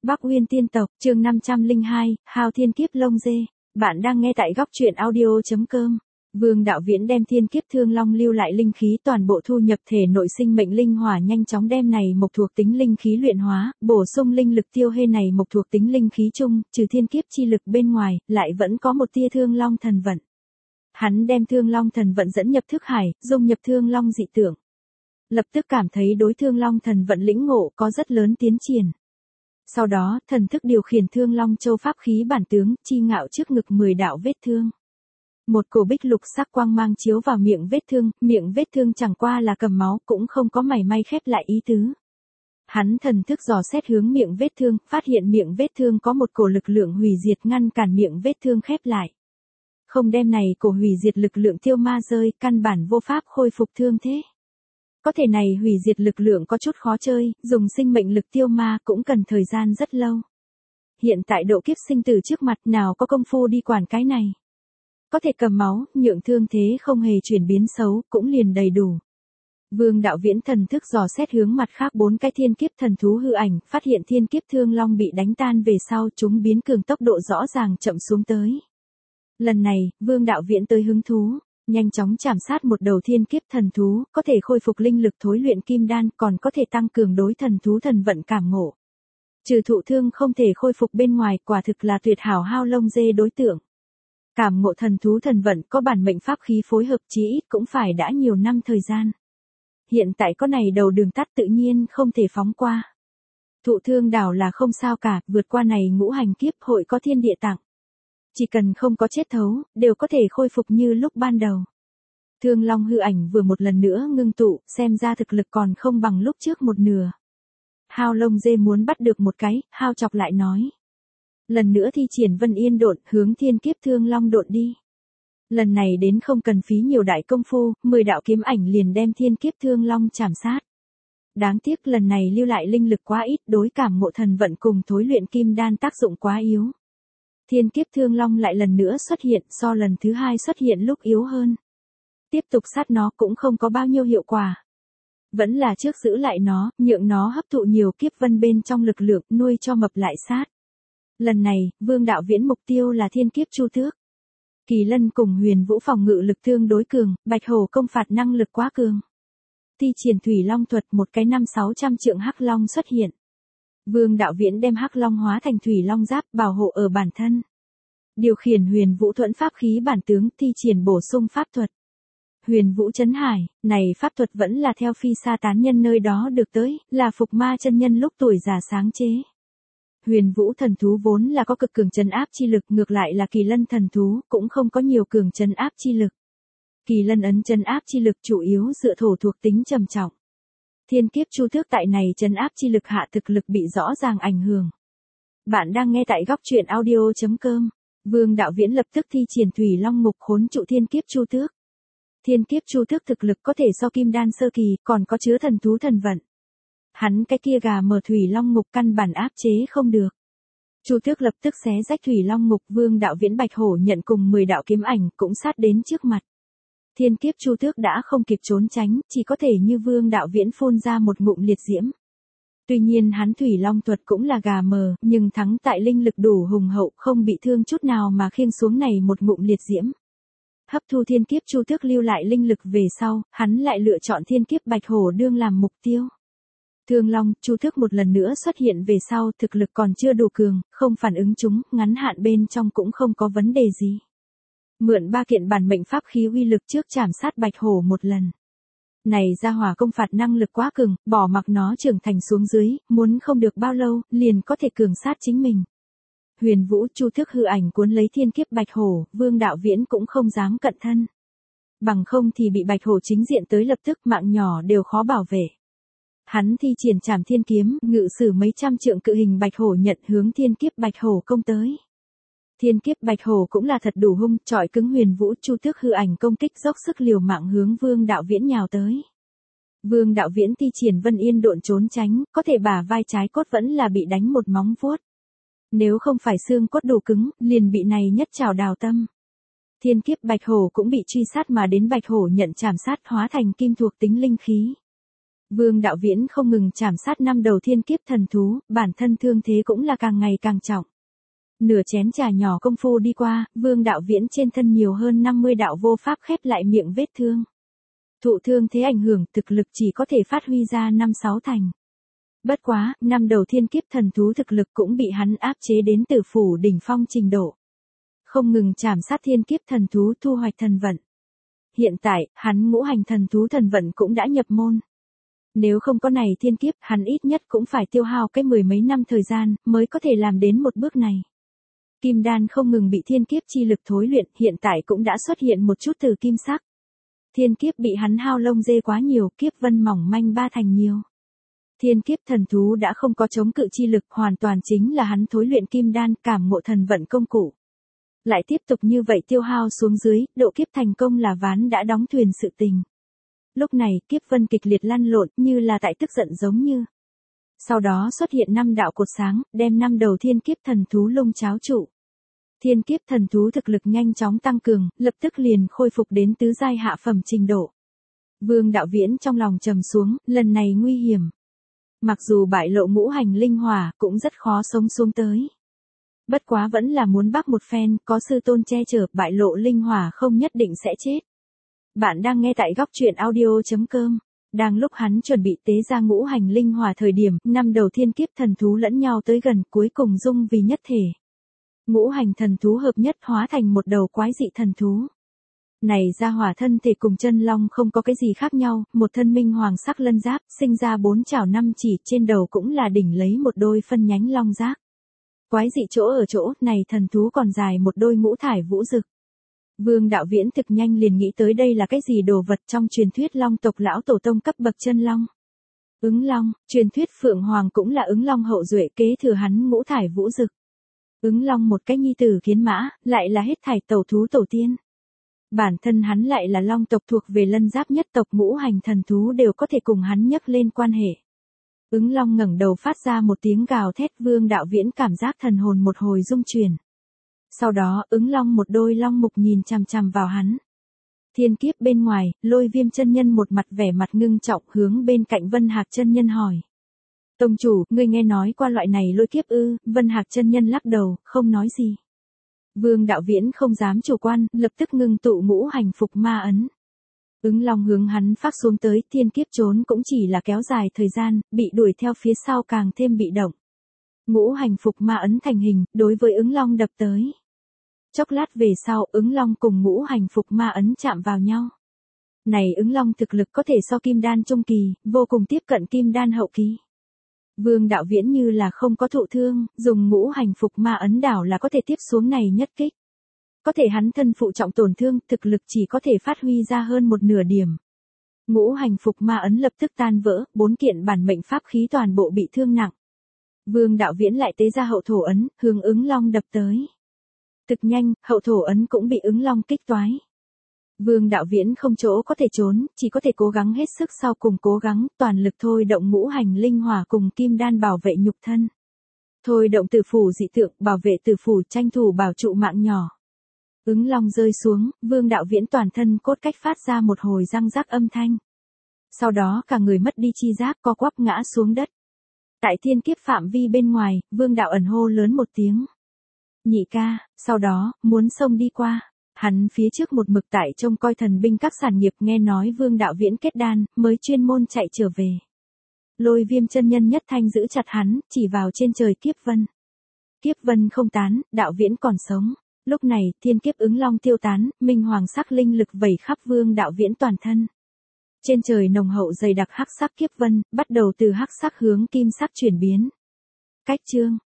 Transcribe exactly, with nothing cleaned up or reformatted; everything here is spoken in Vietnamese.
Bắc Uyên tiên tộc, chương năm trăm lẻ hai, Hao Thiên Kiếp Lông Dê. Bạn đang nghe tại góc truyện audio chấm com. Vương Đạo Viễn đem Thiên Kiếp Thương Long lưu lại linh khí toàn bộ thu nhập thể nội sinh mệnh linh hỏa, nhanh chóng đem này mộc thuộc tính linh khí luyện hóa, bổ sung linh lực tiêu hê này mộc thuộc tính linh khí chung, trừ thiên kiếp chi lực bên ngoài, lại vẫn có một tia Thương Long thần vận. Hắn đem Thương Long thần vận dẫn nhập thức hải, dung nhập Thương Long dị tượng. Lập tức cảm thấy đối Thương Long thần vận lĩnh ngộ có rất lớn tiến triển. Sau đó, thần thức điều khiển Thương Long Châu pháp khí bản tướng, chi ngạo trước ngực mười đạo vết thương. Một cổ bích lục sắc quang mang chiếu vào miệng vết thương, miệng vết thương chẳng qua là cầm máu, cũng không có mảy may khép lại ý tứ. Hắn thần thức dò xét hướng miệng vết thương, phát hiện miệng vết thương có một cổ lực lượng hủy diệt ngăn cản miệng vết thương khép lại. Không đem này cổ hủy diệt lực lượng tiêu ma rơi, căn bản vô pháp khôi phục thương thế. Có thể này hủy diệt lực lượng có chút khó chơi, dùng sinh mệnh lực tiêu ma cũng cần thời gian rất lâu. Hiện tại độ kiếp sinh tử trước mặt, nào có công phu đi quản cái này. Có thể cầm máu, nhượng thương thế không hề chuyển biến xấu, cũng liền đầy đủ. Vương Đạo Viễn thần thức dò xét hướng mặt khác bốn cái thiên kiếp thần thú hư ảnh, phát hiện thiên kiếp thương long bị đánh tan về sau, chúng biến cường tốc độ rõ ràng chậm xuống tới. Lần này, Vương Đạo Viễn tới hứng thú. Nhanh chóng chảm sát một đầu thiên kiếp thần thú, có thể khôi phục linh lực thối luyện kim đan, còn có thể tăng cường đối thần thú thần vận cảm ngộ. Trừ thụ thương không thể khôi phục bên ngoài, quả thực là tuyệt hảo hao lông dê đối tượng. Cảm ngộ thần thú thần vận có bản mệnh pháp khí phối hợp chí ít cũng phải đã nhiều năm thời gian. Hiện tại có này đầu đường tắt tự nhiên không thể phóng qua. Thụ thương đảo là không sao cả, vượt qua này ngũ hành kiếp hội có thiên địa tặng. Chỉ cần không có chết thấu, đều có thể khôi phục như lúc ban đầu. Thương Long hư ảnh vừa một lần nữa ngưng tụ, xem ra thực lực còn không bằng lúc trước một nửa. Hao lông dê muốn bắt được một cái, Hao chọc lại nói. Lần nữa thi triển Vân Yên độn, hướng thiên kiếp Thương Long độn đi. Lần này đến không cần phí nhiều đại công phu, mười đạo kiếm ảnh liền đem thiên kiếp Thương Long chảm sát. Đáng tiếc lần này lưu lại linh lực quá ít, đối cảm ngộ thần vận cùng thối luyện kim đan tác dụng quá yếu. Thiên kiếp Thương Long lại lần nữa xuất hiện, so lần thứ hai xuất hiện lúc yếu hơn. Tiếp tục sát nó cũng không có bao nhiêu hiệu quả. Vẫn là trước giữ lại nó, nhượng nó hấp thụ nhiều kiếp vân bên trong lực lượng, nuôi cho mập lại sát. Lần này, Vương Đạo Viễn mục tiêu là thiên kiếp Chu Tước. Kỳ Lân cùng Huyền Vũ phòng ngự lực tương đối cường, Bạch Hổ công phạt năng lực quá cường. Thi triển Thủy Long thuật, một cái năm sáu trăm trượng hắc long xuất hiện. Vương Đạo Viễn đem hắc long hóa thành thủy long giáp, bảo hộ ở bản thân. Điều khiển Huyền Vũ thuẫn pháp khí bản tướng, thi triển bổ sung pháp thuật. Huyền Vũ Chấn Hải, này pháp thuật vẫn là theo Phi Sa tán nhân nơi đó được tới, là Phục Ma chân nhân lúc tuổi già sáng chế. Huyền Vũ thần thú vốn là có cực cường trấn áp chi lực, ngược lại là Kỳ Lân thần thú cũng không có nhiều cường trấn áp chi lực. Kỳ Lân ấn trấn áp chi lực chủ yếu dựa thổ thuộc tính trầm trọng. Thiên kiếp Chu Tước tại này trấn áp chi lực hạ thực lực bị rõ ràng ảnh hưởng. Bạn đang nghe tại góc truyện audio chấm com. Vương Đạo Viễn lập tức thi triển Thủy Long Ngục khốn trụ thiên kiếp Chu Tước. Thiên kiếp Chu Tước thực lực có thể so kim đan sơ kỳ, còn có chứa thần thú thần vận. Hắn cái kia gà mờ Thủy Long Ngục căn bản áp chế không được. Chu Tước lập tức xé rách Thủy Long Ngục, Vương Đạo Viễn Bạch Hổ nhận cùng mười đạo kiếm ảnh cũng sát đến trước mặt. Thiên kiếp Chu Tước đã không kịp trốn tránh, chỉ có thể như Vương Đạo Viễn phun ra một ngụm liệt diễm. Tuy nhiên hắn Thủy Long thuật cũng là gà mờ, nhưng thắng tại linh lực đủ hùng hậu, không bị thương chút nào mà khiêng xuống này một ngụm liệt diễm. Hấp thu thiên kiếp Chu Tước lưu lại linh lực về sau, hắn lại lựa chọn thiên kiếp Bạch Hổ đương làm mục tiêu. Thương Long, Chu Tước một lần nữa xuất hiện về sau, thực lực còn chưa đủ cường, không phản ứng chúng, ngắn hạn bên trong cũng không có vấn đề gì. Mượn ba kiện bản mệnh pháp khí uy lực trước chảm sát Bạch Hổ một lần. Này ra hỏa công phạt năng lực quá cường, bỏ mặc nó trưởng thành xuống dưới, muốn không được bao lâu, liền có thể cường sát chính mình. Huyền Vũ Chu Tước hư ảnh cuốn lấy thiên kiếp Bạch Hổ, Vương Đạo Viễn cũng không dám cận thân. Bằng không thì bị Bạch Hổ chính diện tới lập tức mạng nhỏ đều khó bảo vệ. Hắn thi triển Trảm Thiên Kiếm, ngự sử mấy trăm trượng cự hình Bạch Hổ nhận hướng thiên kiếp Bạch Hổ công tới. Thiên kiếp Bạch Hổ cũng là thật đủ hung, chọi cứng Huyền Vũ Chu Tước hư ảnh công kích dốc sức liều mạng hướng Vương Đạo Viễn nhào tới. Vương Đạo Viễn thi triển Vân Yên độn trốn tránh, có thể bả vai trái cốt vẫn là bị đánh một móng vuốt. Nếu không phải xương cốt đủ cứng, liền bị này nhất trảo đào tâm. Thiên kiếp Bạch Hổ cũng bị truy sát mà đến Bạch Hổ nhận chảm sát hóa thành kim thuộc tính linh khí. Vương Đạo Viễn không ngừng chảm sát năm đầu thiên kiếp thần thú, bản thân thương thế cũng là càng ngày càng trọng. Nửa chén trà nhỏ công phu đi qua, Vương Đạo Viễn trên thân nhiều hơn năm mươi đạo vô pháp khép lại miệng vết thương. Thụ thương thế ảnh hưởng, thực lực chỉ có thể phát huy ra năm sáu thành. Bất quá, năm đầu thiên kiếp thần thú thực lực cũng bị hắn áp chế đến tử phủ đỉnh phong trình độ. Không ngừng chảm sát thiên kiếp thần thú thu hoạch thần vận. Hiện tại, hắn ngũ hành thần thú thần vận cũng đã nhập môn. Nếu không có này thiên kiếp, hắn ít nhất cũng phải tiêu hao cái mười mấy năm thời gian, mới có thể làm đến một bước này. Kim đan không ngừng bị thiên kiếp chi lực thối luyện, hiện tại cũng đã xuất hiện một chút từ kim sắc. Thiên kiếp bị hắn hao lông dê quá nhiều, kiếp vân mỏng manh ba thành nhiều. Thiên kiếp thần thú đã không có chống cự chi lực, hoàn toàn chính là hắn thối luyện kim đan cảm ngộ thần vận công cụ. Lại tiếp tục như vậy tiêu hao xuống dưới, độ kiếp thành công là ván đã đóng thuyền sự tình. Lúc này, kiếp vân kịch liệt lăn lộn như là tại tức giận giống như. Sau đó xuất hiện năm đạo cột sáng, đem năm đầu thiên kiếp thần thú lung cháo trụ. Thiên kiếp thần thú thực lực nhanh chóng tăng cường, lập tức liền khôi phục đến tứ giai hạ phẩm trình độ. Vương Đạo Viễn trong lòng trầm xuống, lần này nguy hiểm. Mặc dù bại lộ ngũ hành linh hỏa, cũng rất khó sống xuống tới. Bất quá vẫn là muốn bắt một phen, có sư tôn che chở, bại lộ linh hỏa không nhất định sẽ chết. Bạn đang nghe tại góc truyện audio chấm com. Đang lúc hắn chuẩn bị tế ra ngũ hành linh hỏa thời điểm, năm đầu thiên kiếp thần thú lẫn nhau tới gần, cuối cùng dung vì nhất thể. Ngũ hành thần thú hợp nhất hóa thành một đầu quái dị thần thú. Này ra hỏa thân thể cùng chân long không có cái gì khác nhau, một thân minh hoàng sắc lân giáp, sinh ra bốn chảo năm chỉ, trên đầu cũng là đỉnh lấy một đôi phân nhánh long giác. Quái dị chỗ ở chỗ, này thần thú còn dài một đôi ngũ thải vũ rực. Vương Đạo Viễn thực nhanh liền nghĩ tới đây là cái gì đồ vật trong truyền thuyết long tộc lão tổ tông cấp bậc chân long. Ứng long, truyền thuyết Phượng Hoàng cũng là ứng long hậu duệ kế thừa hắn ngũ thải vũ rực. Ứng long một cái nhi tử kiến mã, lại là hết thải tẩu thú tổ tiên. Bản thân hắn lại là long tộc thuộc về lân giáp nhất tộc, ngũ hành thần thú đều có thể cùng hắn nhắc lên quan hệ. Ứng long ngẩng đầu phát ra một tiếng gào thét, Vương Đạo Viễn cảm giác thần hồn một hồi rung chuyển. Sau đó, ứng long một đôi long mục nhìn chằm chằm vào hắn. Thiên kiếp bên ngoài, Lôi Viêm chân nhân một mặt vẻ mặt ngưng trọng hướng bên cạnh Vân Hạc chân nhân hỏi. Tông chủ, ngươi nghe nói qua loại này lôi kiếp ư? Vân Hạc chân nhân lắc đầu, không nói gì. Vương Đạo Viễn không dám chủ quan, lập tức ngưng tụ ngũ hành phục ma ấn. Ứng long hướng hắn phát xuống tới, thiên kiếp trốn cũng chỉ là kéo dài thời gian, bị đuổi theo phía sau càng thêm bị động. Ngũ hành phục ma ấn thành hình, đối với ứng long đập tới. Chốc lát về sau, ứng long cùng ngũ hành phục ma ấn chạm vào nhau. Này ứng long thực lực có thể so kim đan trung kỳ, vô cùng tiếp cận kim đan hậu kỳ. Vương Đạo Viễn như là không có thụ thương, dùng ngũ hành phục ma ấn đảo là có thể tiếp xuống này nhất kích. Có thể hắn thân phụ trọng tổn thương, thực lực chỉ có thể phát huy ra hơn một nửa điểm. Ngũ hành phục ma ấn lập tức tan vỡ, bốn kiện bản mệnh pháp khí toàn bộ bị thương nặng. Vương Đạo Viễn lại tế ra hậu thổ ấn, hướng ứng long đập tới. Thực nhanh, hậu thổ ấn cũng bị ứng long kích toái. Vương Đạo Viễn không chỗ có thể trốn, chỉ có thể cố gắng hết sức sau cùng cố gắng, toàn lực thôi động ngũ hành linh hỏa cùng kim đan bảo vệ nhục thân. Thôi động tử phủ dị tượng, bảo vệ tử phủ, tranh thủ bảo trụ mạng nhỏ. Ứng long rơi xuống, Vương Đạo Viễn toàn thân cốt cách phát ra một hồi răng rắc âm thanh. Sau đó cả người mất đi chi giác, co quắp ngã xuống đất. Tại thiên kiếp phạm vi bên ngoài, Vương Đạo ẩn hô lớn một tiếng. Nhị ca, sau đó, muốn xông đi qua. Hắn phía trước một mực tại trông coi thần binh các sản nghiệp, nghe nói Vương Đạo Viễn kết đan, mới chuyên môn chạy trở về. Lôi Viêm chân nhân nhất thanh giữ chặt hắn, chỉ vào trên trời kiếp vân. Kiếp vân không tán, Đạo Viễn còn sống. Lúc này, thiên kiếp ứng long tiêu tán, minh hoàng sắc linh lực vẩy khắp Vương Đạo Viễn toàn thân. Trên trời nồng hậu dày đặc hắc sắc kiếp vân, bắt đầu từ hắc sắc hướng kim sắc chuyển biến. Cách chương,